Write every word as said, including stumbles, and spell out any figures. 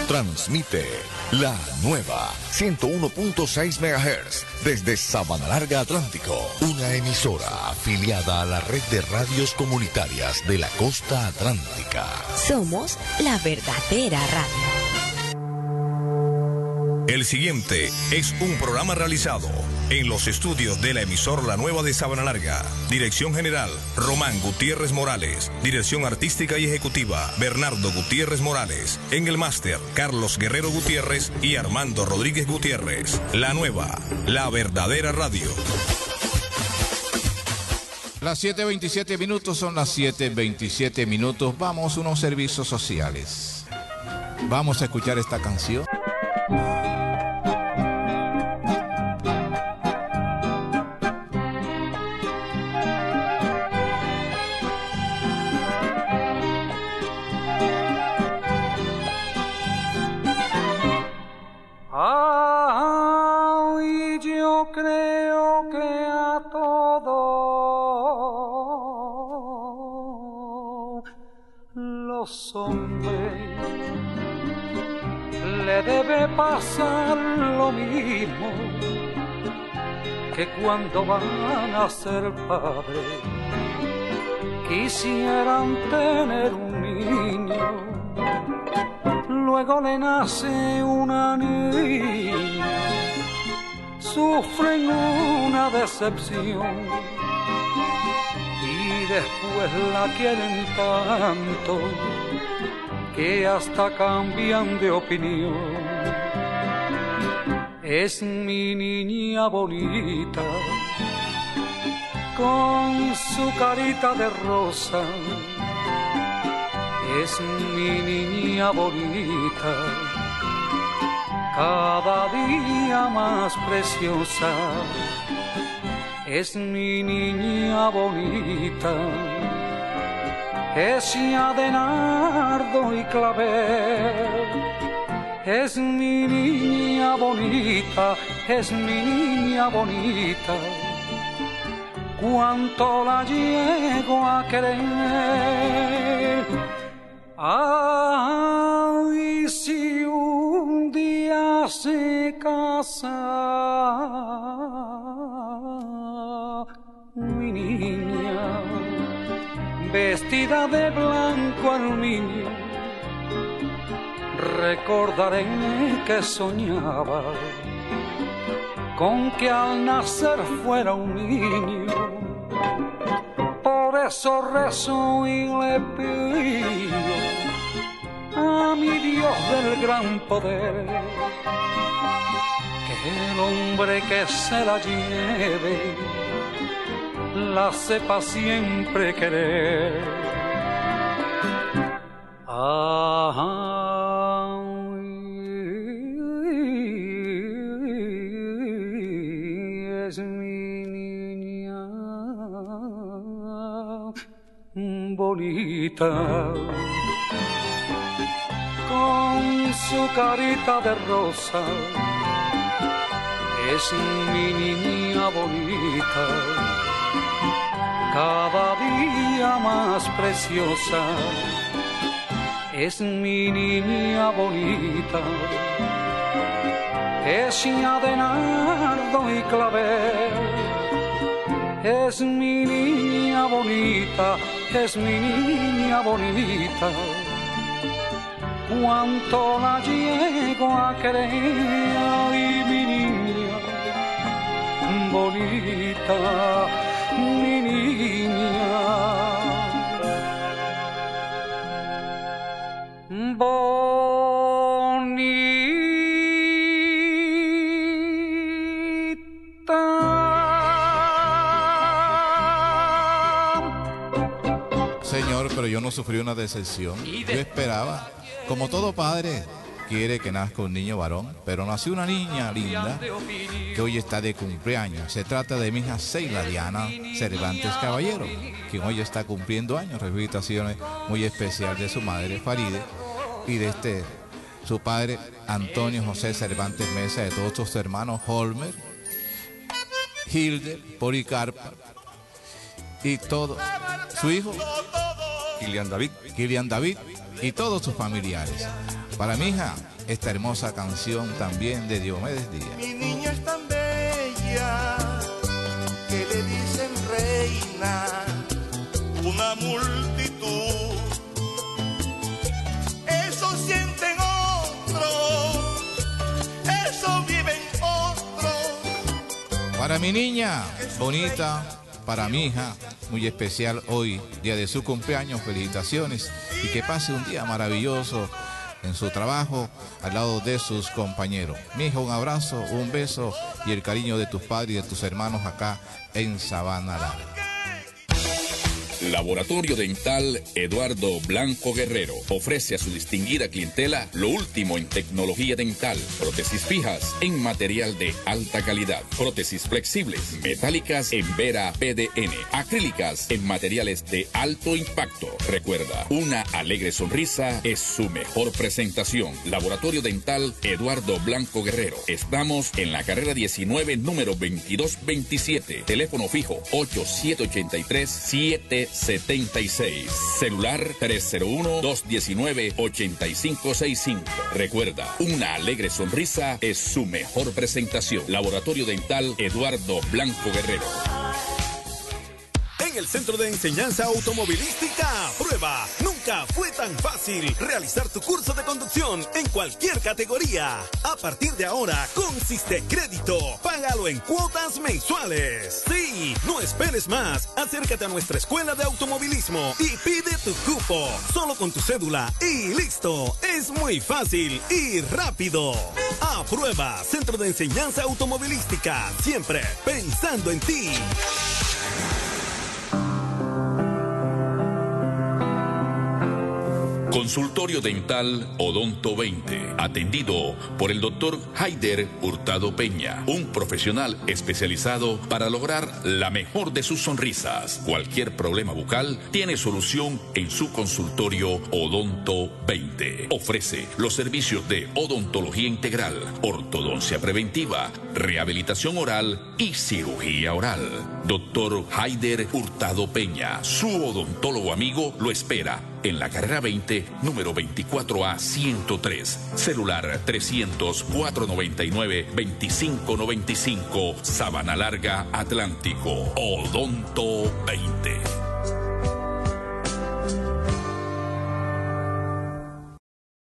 Transmite La Nueva ciento uno punto seis megahertz desde Sabana Larga Atlántico, una emisora afiliada a la red de radios comunitarias de la costa atlántica. Somos la verdadera radio. El siguiente es un programa realizado en los estudios de la emisora La Nueva de Sabana Larga. Dirección general, Román Gutiérrez Morales. Dirección artística y ejecutiva, Bernardo Gutiérrez Morales. En el máster, Carlos Guerrero Gutiérrez y Armando Rodríguez Gutiérrez. La Nueva, la verdadera radio. Las siete veintisiete minutos son las siete veintisiete minutos. Vamos a unos servicios sociales. Vamos a escuchar esta canción. Ay, yo creo que a todos los hombres le debe pasar lo mismo, que cuando van a ser padres quisieran tener un niño. Luego le nace una niña, sufren una decepción y después la quieren tanto que hasta cambian de opinión. Es mi niña bonita, con su carita de rosa. Es mi niña bonita, cada día más preciosa. Es mi niña bonita, ella de nardo y clavel. Es mi niña bonita, es mi niña bonita. Cuánto la llego a querer. Ay, si un día se casa mi niña, vestida de blanco aluminio, recordaré que soñaba con que al nacer fuera un niño. Por eso rezo y le pido a mi Dios del gran poder que el hombre que se la lleve la sepa siempre querer. Ay, es mi niña bonita, con su carita de rosa. Es mi niña bonita, cada día más preciosa. Es mi niña bonita, ella de nardo y clavel. Es mi niña bonita, es mi niña bonita. Cuánto la llego a querer. Ay, mi niña bonita, mi niña bonita. Señor, pero yo no sufrí una decepción. Yo esperaba, como todo padre quiere que nazca un niño varón, pero nació una niña linda que hoy está de cumpleaños. Se trata de mi hija Seila Diana Cervantes Caballero, quien hoy está cumpliendo años. Felicitaciones muy especial de su madre Faride y de este su padre Antonio José Cervantes Mesa, de todos sus hermanos Holmer, Hilde, Policarpa y todo su hijo Kilian David. Kilian David y todos sus familiares. Para mi hija, esta hermosa canción también de Diomedes Díaz. Mi niña es tan bella que le dicen reina, una multitud, eso sienten otros, eso viven otros. Para mi niña bonita, para mi hija, muy especial hoy, día de su cumpleaños, felicitaciones y que pase un día maravilloso en su trabajo al lado de sus compañeros. Mi hija, un abrazo, un beso y el cariño de tus padres y de tus hermanos acá en Sabana Larga. Laboratorio Dental Eduardo Blanco Guerrero ofrece a su distinguida clientela lo último en tecnología dental, prótesis fijas en material de alta calidad, prótesis flexibles, metálicas en Vera P D N, acrílicas en materiales de alto impacto. Recuerda, una alegre sonrisa es su mejor presentación. Laboratorio Dental Eduardo Blanco Guerrero. Estamos en la carrera diecinueve, número veintidós veintisiete. Teléfono fijo ocho siete ocho tres, siete setenta y seis. Celular tres cero uno, dos uno nueve, ocho cinco seis cinco. Recuerda, una alegre sonrisa es su mejor presentación. Laboratorio Dental Eduardo Blanco Guerrero. En el Centro de Enseñanza Automovilística, prueba. Nunca fue tan fácil realizar tu curso de conducción en cualquier categoría. A partir de ahora, con Sistecrédito, págalo en cuotas mensuales. Sí, no esperes más. Acércate a nuestra escuela de automovilismo y pide tu cupo. Solo con tu cédula y listo. Es muy fácil y rápido. Aprueba. Centro de Enseñanza Automovilística. Siempre pensando en ti. Consultorio Dental Odonto veinte, atendido por el doctor Haider Hurtado Peña, un profesional especializado para lograr la mejor de sus sonrisas. Cualquier problema bucal tiene solución en su consultorio Odonto veinte. Ofrece los servicios de odontología integral, ortodoncia preventiva, rehabilitación oral y cirugía oral. Doctor Haider Hurtado Peña, su odontólogo amigo, lo espera en la carrera veinte, número veinticuatro A ciento tres. Celular trescientos, cuatrocientos noventa y nueve, veinticinco noventa y cinco. Sabana Larga, Atlántico. Odonto veinte.